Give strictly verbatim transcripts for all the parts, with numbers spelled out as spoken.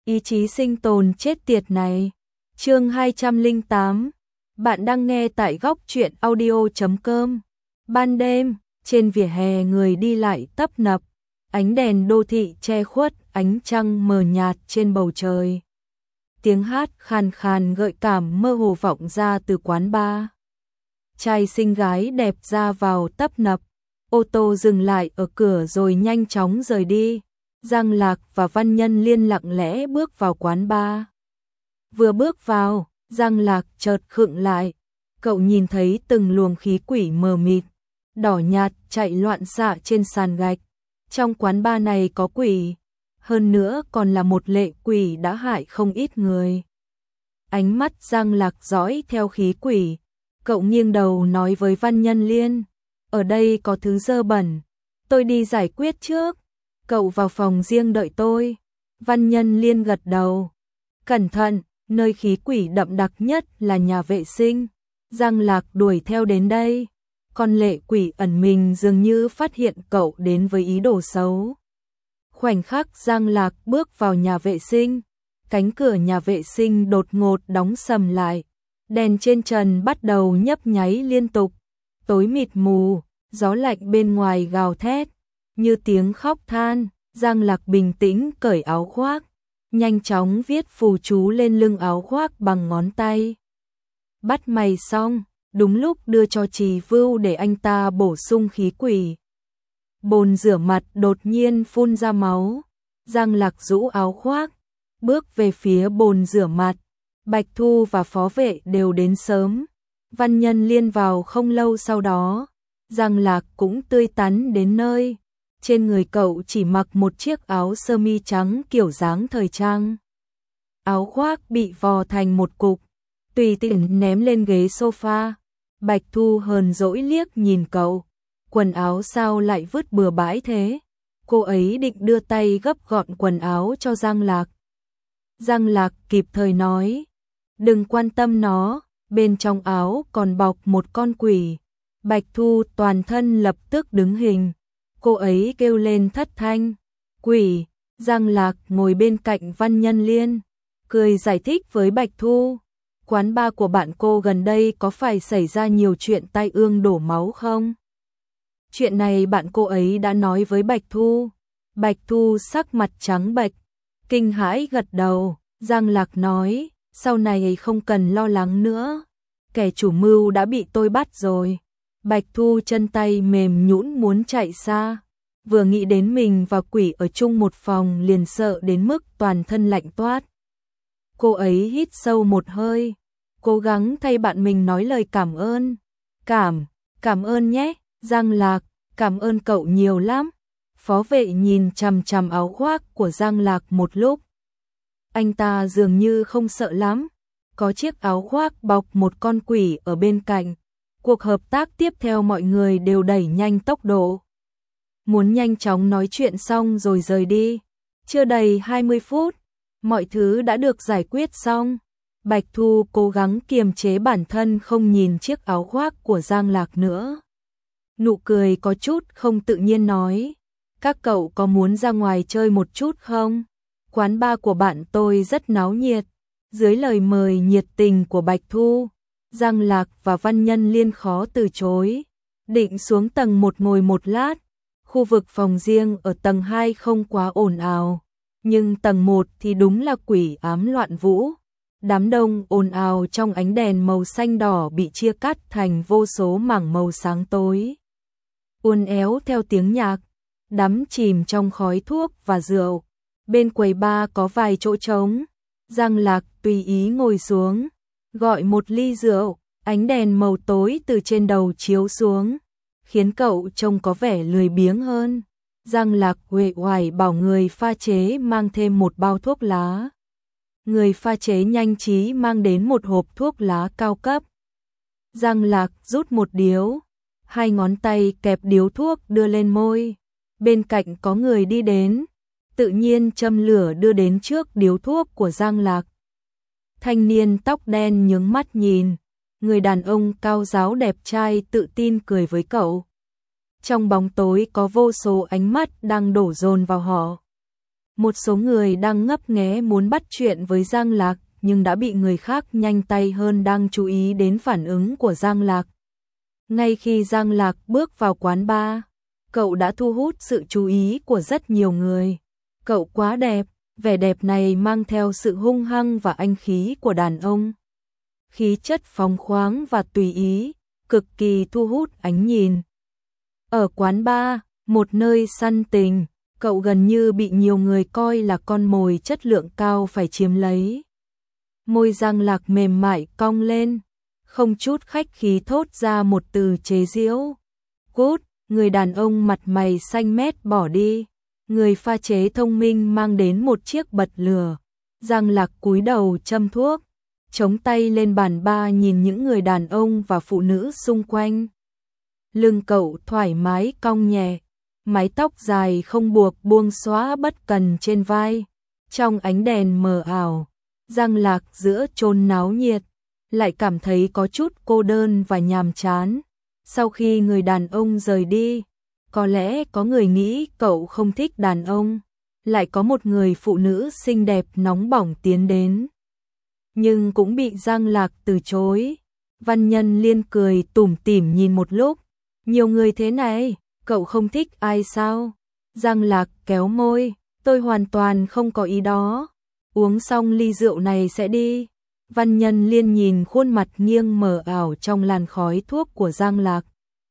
ý chí sinh tồn chết tiệt này. Chương hai trăm lẻ tám. Bạn đang nghe tại góc truyện audio chấm com. Ban đêm, trên vỉa hè người đi lại tấp nập, ánh đèn đô thị che khuất ánh trăng mờ nhạt trên bầu trời. Tiếng hát khàn khàn gợi cảm mơ hồ vọng ra từ quán bar. Trai xinh gái đẹp ra vào tấp nập, ô tô dừng lại ở cửa rồi nhanh chóng rời đi. Giang Lạc và Văn Nhân Liên lặng lẽ bước vào quán bar. Vừa bước vào, Giang Lạc chợt khựng lại. Cậu nhìn thấy từng luồng khí quỷ mờ mịt, đỏ nhạt chạy loạn xạ trên sàn gạch. Trong quán bar này có quỷ, hơn nữa còn là một lệ quỷ đã hại không ít người. Ánh mắt Giang Lạc dõi theo khí quỷ, cậu nghiêng đầu nói với Văn Nhân Liên, ở đây có thứ dơ bẩn, tôi đi giải quyết trước, cậu vào phòng riêng đợi tôi. Văn Nhân Liên gật đầu. Cẩn thận, nơi khí quỷ đậm đặc nhất là nhà vệ sinh. Giang Lạc đuổi theo đến đây. Con lệ quỷ ẩn mình dường như phát hiện cậu đến với ý đồ xấu. Khoảnh khắc Giang Lạc bước vào nhà vệ sinh, cánh cửa nhà vệ sinh đột ngột đóng sầm lại. Đèn trên trần bắt đầu nhấp nháy liên tục. Tối mịt mù, gió lạnh bên ngoài gào thét, như tiếng khóc than. Giang Lạc bình tĩnh cởi áo khoác, nhanh chóng viết phù chú lên lưng áo khoác bằng ngón tay. Bắt mày xong, đúng lúc đưa cho Trì Vưu để anh ta bổ sung khí quỷ. Bồn rửa mặt đột nhiên phun ra máu. Giang Lạc rũ áo khoác, bước về phía bồn rửa mặt. Bạch Thu và phó vệ đều đến sớm. Văn Nhân Liên vào không lâu sau đó. Giang Lạc cũng tươi tắn đến nơi. Trên người cậu chỉ mặc một chiếc áo sơ mi trắng kiểu dáng thời trang. Áo khoác bị vò thành một cục, tùy tiện ném lên ghế sofa. Bạch Thu hờn dỗi liếc nhìn cậu, quần áo sao lại vứt bừa bãi thế? Cô ấy định đưa tay gấp gọn quần áo cho Giang Lạc. Giang Lạc kịp thời nói, đừng quan tâm nó, bên trong áo còn bọc một con quỷ. Bạch Thu toàn thân lập tức đứng hình. Cô ấy kêu lên thất thanh, quỷ. Giang Lạc ngồi bên cạnh Văn Nhân Liên, cười giải thích với Bạch Thu, quán bar của bạn cô gần đây có phải xảy ra nhiều chuyện tai ương đổ máu không? Chuyện này bạn cô ấy đã nói với Bạch Thu. Bạch Thu sắc mặt trắng bệch, kinh hãi gật đầu. Giang Lạc nói, sau này không cần lo lắng nữa, kẻ chủ mưu đã bị tôi bắt rồi. Bạch Thu chân tay mềm nhũn muốn chạy xa, vừa nghĩ đến mình và quỷ ở chung một phòng liền sợ đến mức toàn thân lạnh toát. Cô ấy hít sâu một hơi, cố gắng thay bạn mình nói lời cảm ơn. Cảm, cảm ơn nhé, Giang Lạc, cảm ơn cậu nhiều lắm. Phó vệ nhìn chằm chằm áo khoác của Giang Lạc một lúc. Anh ta dường như không sợ lắm, có chiếc áo khoác bọc một con quỷ ở bên cạnh. Cuộc hợp tác tiếp theo mọi người đều đẩy nhanh tốc độ, muốn nhanh chóng nói chuyện xong rồi rời đi. Chưa đầy hai mươi phút, mọi thứ đã được giải quyết xong. Bạch Thu cố gắng kiềm chế bản thân không nhìn chiếc áo khoác của Giang Lạc nữa. Nụ cười có chút không tự nhiên nói, các cậu có muốn ra ngoài chơi một chút không? Quán bar của bạn tôi rất náo nhiệt. Dưới lời mời nhiệt tình của Bạch Thu, Giang Lạc và Văn Nhân Liên khó từ chối, định xuống tầng một ngồi một lát. Khu vực phòng riêng ở tầng hai không quá ồn ào, nhưng tầng một thì đúng là quỷ ám loạn vũ. Đám đông ồn ào trong ánh đèn màu xanh đỏ bị chia cắt thành vô số mảng màu sáng tối, uốn éo theo tiếng nhạc, đắm chìm trong khói thuốc và rượu. Bên quầy bar có vài chỗ trống. Giang Lạc tùy ý ngồi xuống, gọi một ly rượu. Ánh đèn màu tối từ trên đầu chiếu xuống, khiến cậu trông có vẻ lười biếng hơn. Giang Lạc uể oải bảo người pha chế mang thêm một bao thuốc lá. Người pha chế nhanh trí mang đến một hộp thuốc lá cao cấp. Giang Lạc rút một điếu, hai ngón tay kẹp điếu thuốc đưa lên môi. Bên cạnh có người đi đến, tự nhiên châm lửa đưa đến trước điếu thuốc của Giang Lạc. Thanh niên tóc đen nhướng mắt nhìn, người đàn ông cao ráo đẹp trai tự tin cười với cậu. Trong bóng tối có vô số ánh mắt đang đổ dồn vào họ. Một số người đang ngấp nghé muốn bắt chuyện với Giang Lạc, nhưng đã bị người khác nhanh tay hơn đang chú ý đến phản ứng của Giang Lạc. Ngay khi Giang Lạc bước vào quán bar, cậu đã thu hút sự chú ý của rất nhiều người. Cậu quá đẹp, vẻ đẹp này mang theo sự hung hăng và anh khí của đàn ông. Khí chất phóng khoáng và tùy ý, cực kỳ thu hút ánh nhìn. Ở quán bar, một nơi săn tình, cậu gần như bị nhiều người coi là con mồi chất lượng cao phải chiếm lấy. Môi Giang Lạc mềm mại cong lên, không chút khách khí thốt ra một từ chế giễu. Cút, người đàn ông mặt mày xanh mét bỏ đi. Người pha chế thông minh mang đến một chiếc bật lửa. Giang Lạc cúi đầu châm thuốc, chống tay lên bàn bar nhìn những người đàn ông và phụ nữ xung quanh. Lưng cậu thoải mái cong nhẹ, mái tóc dài không buộc buông xõa bất cần trên vai. Trong ánh đèn mờ ảo, Giang Lạc giữa chốn náo nhiệt, lại cảm thấy có chút cô đơn và nhàm chán. Sau khi người đàn ông rời đi, có lẽ có người nghĩ cậu không thích đàn ông, lại có một người phụ nữ xinh đẹp nóng bỏng tiến đến. Nhưng cũng bị Giang Lạc từ chối. Văn Nhân Liên cười tủm tỉm nhìn một lúc. Nhiều người thế này, cậu không thích ai sao? Giang Lạc kéo môi, tôi hoàn toàn không có ý đó. Uống xong ly rượu này sẽ đi. Văn Nhân Liên nhìn khuôn mặt nghiêng mờ ảo trong làn khói thuốc của Giang Lạc,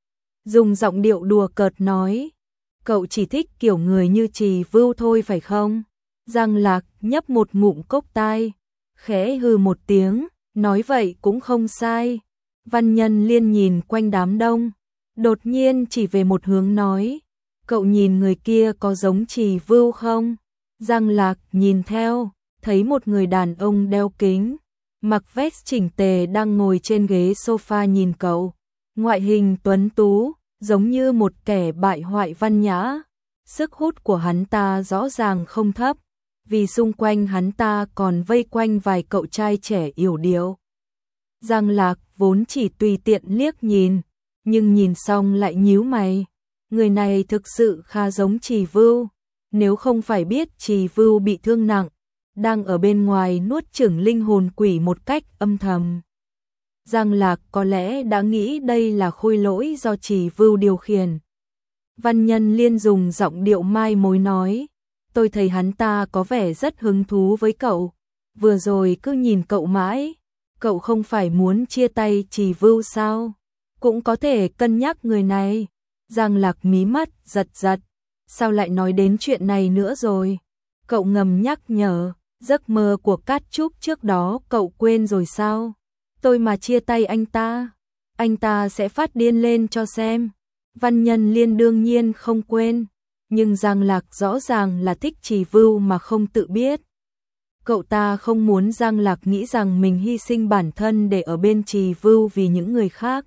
dùng giọng điệu đùa cợt nói, cậu chỉ thích kiểu người như Trì Vưu thôi phải không? Giang Lạc nhấp một ngụm cốc tai, khẽ hừ một tiếng, nói vậy cũng không sai. Văn Nhân Liên nhìn quanh đám đông, đột nhiên chỉ về một hướng nói, cậu nhìn người kia có giống Trì Vưu không? Giang Lạc nhìn theo, thấy một người đàn ông đeo kính, mặc vest chỉnh tề đang ngồi trên ghế sofa nhìn cậu. Ngoại hình tuấn tú, giống như một kẻ bại hoại văn nhã. Sức hút của hắn ta rõ ràng không thấp, vì xung quanh hắn ta còn vây quanh vài cậu trai trẻ yểu điệu. Giang Lạc vốn chỉ tùy tiện liếc nhìn, nhưng nhìn xong lại nhíu mày. Người này thực sự khá giống Trì Vưu, nếu không phải biết Trì Vưu bị thương nặng, đang ở bên ngoài nuốt chửng linh hồn quỷ một cách âm thầm. Giang Lạc có lẽ đã nghĩ đây là khôi lỗi do Trì Vưu điều khiển. Văn Nhân Liên dùng giọng điệu mai mối nói, tôi thấy hắn ta có vẻ rất hứng thú với cậu, vừa rồi cứ nhìn cậu mãi, cậu không phải muốn chia tay Trì Vưu sao? Cũng có thể cân nhắc người này. Giang Lạc mí mắt giật giật, sao lại nói đến chuyện này nữa rồi? Cậu ngầm nhắc nhở, giấc mơ của Cát Trúc trước đó cậu quên rồi sao? Tôi mà chia tay anh ta, anh ta sẽ phát điên lên cho xem. Văn Nhân Liên đương nhiên không quên, nhưng Giang Lạc rõ ràng là thích Trì Vưu mà không tự biết. Cậu ta không muốn Giang Lạc nghĩ rằng mình hy sinh bản thân để ở bên Trì Vưu vì những người khác,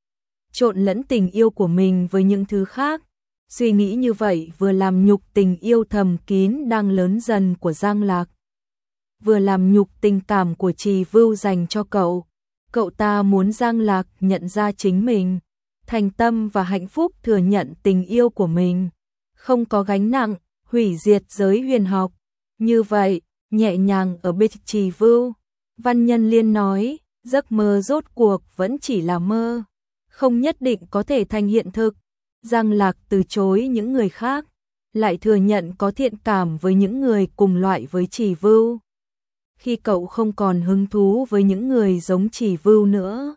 trộn lẫn tình yêu của mình với những thứ khác. Suy nghĩ như vậy vừa làm nhục tình yêu thầm kín đang lớn dần của Giang Lạc, vừa làm nhục tình cảm của Trì Vưu dành cho cậu. Cậu ta muốn Giang Lạc nhận ra chính mình, thành tâm và hạnh phúc thừa nhận tình yêu của mình, không có gánh nặng, hủy diệt giới huyền học. Như vậy, nhẹ nhàng ở bên Trì Vưu. Văn Nhân Liên nói, giấc mơ rốt cuộc vẫn chỉ là mơ, không nhất định có thể thành hiện thực. Giang Lạc từ chối những người khác, lại thừa nhận có thiện cảm với những người cùng loại với Trì Vưu. Khi cậu không còn hứng thú với những người giống Trì Vưu nữa.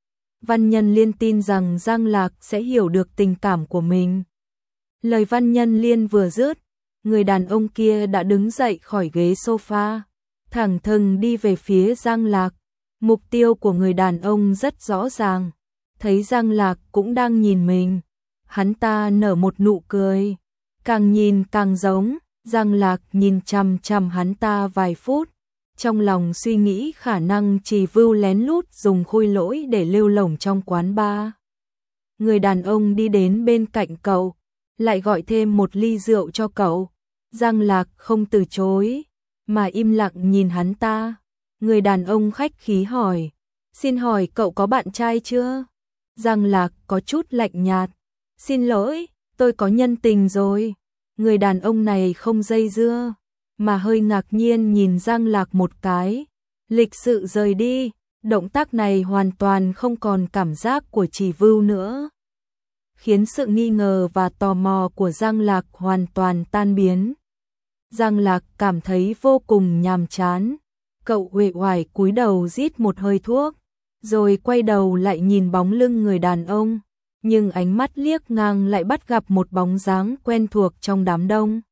Văn Nhân Liên tin rằng Giang Lạc sẽ hiểu được tình cảm của mình. Lời Văn Nhân Liên vừa dứt, người đàn ông kia đã đứng dậy khỏi ghế sofa, thẳng thừng đi về phía Giang Lạc. Mục tiêu của người đàn ông rất rõ ràng, thấy Giang Lạc cũng đang nhìn mình. Hắn ta nở một nụ cười, càng nhìn càng giống. Giang Lạc nhìn chằm chằm hắn ta vài phút, trong lòng suy nghĩ khả năng Trì Vưu lén lút dùng khôi lỗi để lêu lổng trong quán bar. Người đàn ông đi đến bên cạnh cậu, lại gọi thêm một ly rượu cho cậu. Giang Lạc không từ chối, mà im lặng nhìn hắn ta. Người đàn ông khách khí hỏi, xin hỏi cậu có bạn trai chưa? Giang Lạc có chút lạnh nhạt, xin lỗi, tôi có nhân tình rồi. Người đàn ông này không dây dưa, mà hơi ngạc nhiên nhìn Giang Lạc một cái, lịch sự rời đi. Động tác này hoàn toàn không còn cảm giác của Trì Vưu nữa, khiến sự nghi ngờ và tò mò của Giang Lạc hoàn toàn tan biến. Giang Lạc cảm thấy vô cùng nhàm chán, cậu uể oải cúi đầu rít một hơi thuốc, rồi quay đầu lại nhìn bóng lưng người đàn ông, nhưng ánh mắt liếc ngang lại bắt gặp một bóng dáng quen thuộc trong đám đông.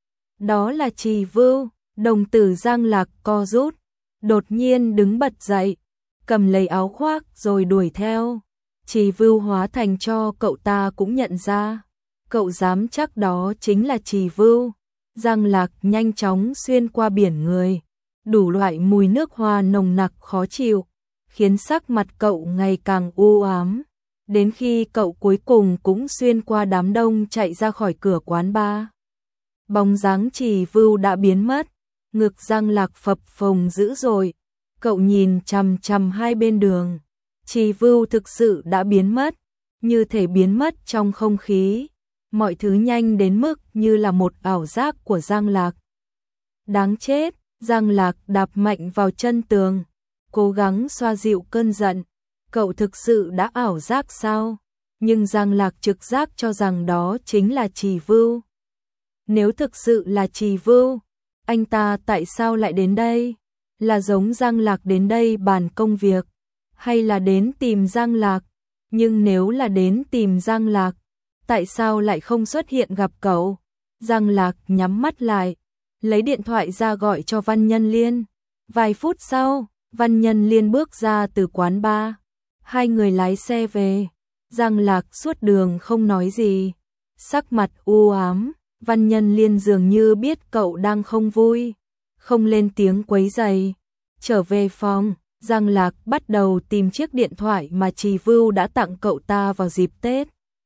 Đó là Trì Vưu. Đồng tử Giang Lạc co rút, đột nhiên đứng bật dậy, cầm lấy áo khoác rồi đuổi theo. Trì Vưu hóa thành cho cậu ta cũng nhận ra, cậu dám chắc đó chính là Trì Vưu. Giang Lạc nhanh chóng xuyên qua biển người, đủ loại mùi nước hoa nồng nặc khó chịu, khiến sắc mặt cậu ngày càng u ám. Đến khi cậu cuối cùng cũng xuyên qua đám đông chạy ra khỏi cửa quán bar, bóng dáng Trì Vưu đã biến mất, ngực Giang Lạc phập phồng dữ dội. Cậu nhìn chằm chằm hai bên đường, Trì Vưu thực sự đã biến mất, như thể biến mất trong không khí. Mọi thứ nhanh đến mức như là một ảo giác của Giang Lạc. Đáng chết, Giang Lạc đạp mạnh vào chân tường, cố gắng xoa dịu cơn giận. Cậu thực sự đã ảo giác sao? Nhưng Giang Lạc trực giác cho rằng đó chính là Trì Vưu. Nếu thực sự là Trì Vưu, anh ta tại sao lại đến đây? Là giống Giang Lạc đến đây bàn công việc, hay là đến tìm Giang Lạc? Nhưng nếu là đến tìm Giang Lạc, tại sao lại không xuất hiện gặp cậu? Giang Lạc nhắm mắt lại, lấy điện thoại ra gọi cho Văn Nhân Liên. Vài phút sau, Văn Nhân Liên bước ra từ quán bar. Hai người lái xe về. Giang Lạc suốt đường không nói gì, sắc mặt u ám. Văn Nhân Liên dường như biết cậu đang không vui, không lên tiếng quấy rầy. Trở về phòng, Giang Lạc bắt đầu tìm chiếc điện thoại mà Trì Vưu đã tặng cậu ta vào dịp Tết.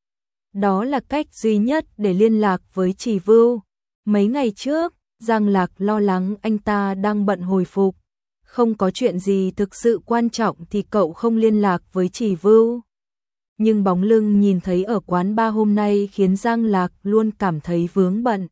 Đó là cách duy nhất để liên lạc với Trì Vưu. Mấy ngày trước, Giang Lạc lo lắng anh ta đang bận hồi phục, không có chuyện gì thực sự quan trọng thì cậu không liên lạc với Trì Vưu. Nhưng bóng lưng nhìn thấy ở quán bar hôm nay khiến Giang Lạc luôn cảm thấy vướng bận.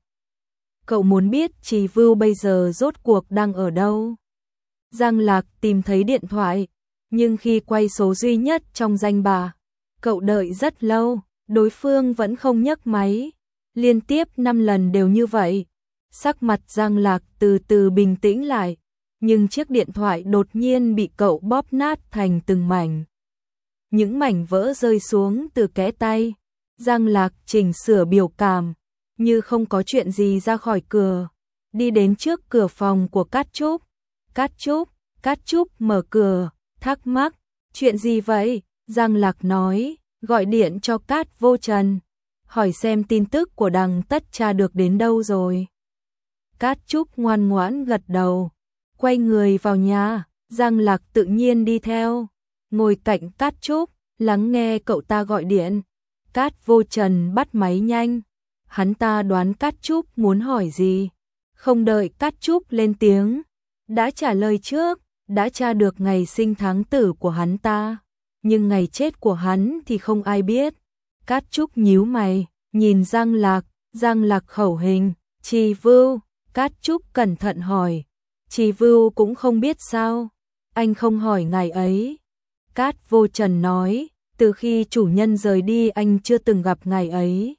Cậu muốn biết Trì Vưu bây giờ rốt cuộc đang ở đâu. Giang Lạc tìm thấy điện thoại, nhưng khi quay số duy nhất trong danh bạ, cậu đợi rất lâu, đối phương vẫn không nhấc máy. Liên tiếp năm lần đều như vậy. Sắc mặt Giang Lạc từ từ bình tĩnh lại, nhưng chiếc điện thoại đột nhiên bị cậu bóp nát thành từng mảnh. Những mảnh vỡ rơi xuống từ kẽ tay. Giang Lạc chỉnh sửa biểu cảm, như không có chuyện gì ra khỏi cửa, đi đến trước cửa phòng của Cát Trúc. Cát Trúc, Cát Trúc mở cửa, thắc mắc, chuyện gì vậy? Giang Lạc nói, gọi điện cho Cát Vô Trần, hỏi xem tin tức của Đằng Tất Cha được đến đâu rồi. Cát Trúc ngoan ngoãn gật đầu, quay người vào nhà. Giang Lạc tự nhiên đi theo, ngồi cạnh Cát Trúc, lắng nghe cậu ta gọi điện. Cát Vô Trần bắt máy nhanh, hắn ta đoán Cát Trúc muốn hỏi gì, không đợi Cát Trúc lên tiếng, đã trả lời trước, đã tra được ngày sinh tháng tử của hắn ta, nhưng ngày chết của hắn thì không ai biết. Cát Trúc nhíu mày, nhìn Giang Lạc. Giang Lạc khẩu hình, Trì Vưu. Cát Trúc cẩn thận hỏi, Trì Vưu cũng không biết sao? Anh không hỏi ngày ấy. Cát Vô Trần nói, từ khi chủ nhân rời đi anh chưa từng gặp ngày ấy.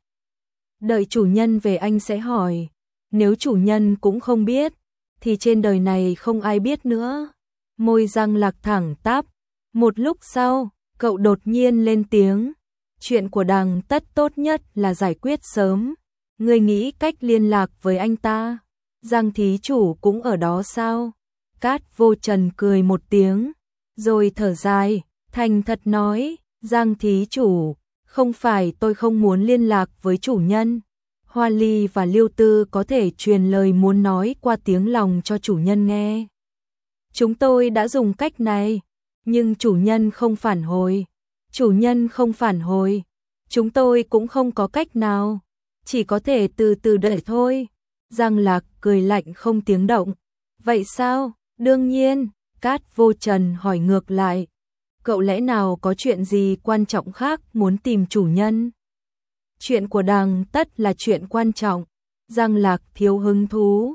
Đợi chủ nhân về anh sẽ hỏi, nếu chủ nhân cũng không biết, thì trên đời này không ai biết nữa. Môi Giang Lạc thẳng tắp. Một lúc sau, cậu đột nhiên lên tiếng, chuyện của Đằng Tất tốt nhất là giải quyết sớm. Ngươi nghĩ cách liên lạc với anh ta? Giang thí chủ cũng ở đó sao? Cát Vô Trần cười một tiếng, rồi thở dài, thành thật nói, Giang thí chủ, không phải tôi không muốn liên lạc với chủ nhân. Hoa Ly và Liêu Tư có thể truyền lời muốn nói qua tiếng lòng cho chủ nhân nghe. Chúng tôi đã dùng cách này, nhưng chủ nhân không phản hồi. Chủ nhân không phản hồi, chúng tôi cũng không có cách nào, chỉ có thể từ từ đợi thôi. Giang Lạc cười lạnh không tiếng động. Vậy sao? Đương nhiên. Cát Vô Trần hỏi ngược lại, cậu lẽ nào có chuyện gì quan trọng khác muốn tìm chủ nhân? Chuyện của Đằng Tất là chuyện quan trọng. Giang Lạc thiếu hứng thú.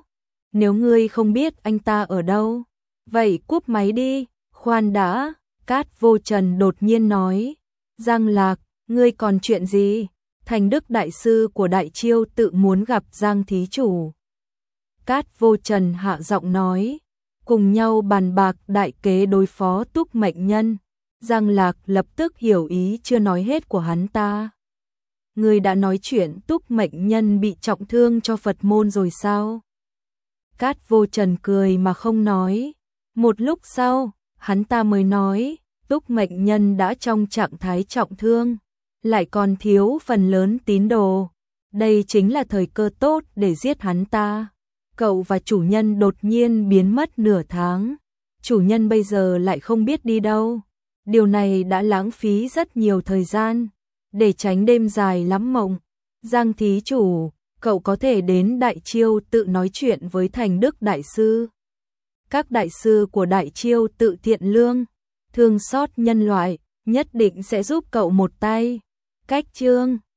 nếu ngươi không biết anh ta ở đâu, vậy cúp máy đi. Khoan đã, Cát Vô Trần đột nhiên nói. Giang Lạc, ngươi còn chuyện gì? Thành Đức đại sư của Đại Chiêu tự muốn gặp Giang thí chủ. Cát Vô Trần hạ giọng nói, cùng nhau bàn bạc đại kế đối phó Túc Mệnh Nhân. Giang Lạc lập tức hiểu ý chưa nói hết của hắn ta. Ngươi đã nói chuyện Túc Mệnh Nhân bị trọng thương cho Phật môn rồi sao? Cát Vô Trần cười mà không nói. Một lúc sau, hắn ta mới nói, Túc Mệnh Nhân đã trong trạng thái trọng thương, lại còn thiếu phần lớn tín đồ. Đây chính là thời cơ tốt để giết hắn ta. Cậu và chủ nhân đột nhiên biến mất nửa tháng. Chủ nhân bây giờ lại không biết đi đâu. Điều này đã lãng phí rất nhiều thời gian. Để tránh đêm dài lắm mộng, Giang thí chủ, cậu có thể đến Đại Chiêu tự nói chuyện với Thành Đức đại sư. Các đại sư của Đại Chiêu tự thiện lương, thương xót nhân loại, nhất định sẽ giúp cậu một tay. Cách chương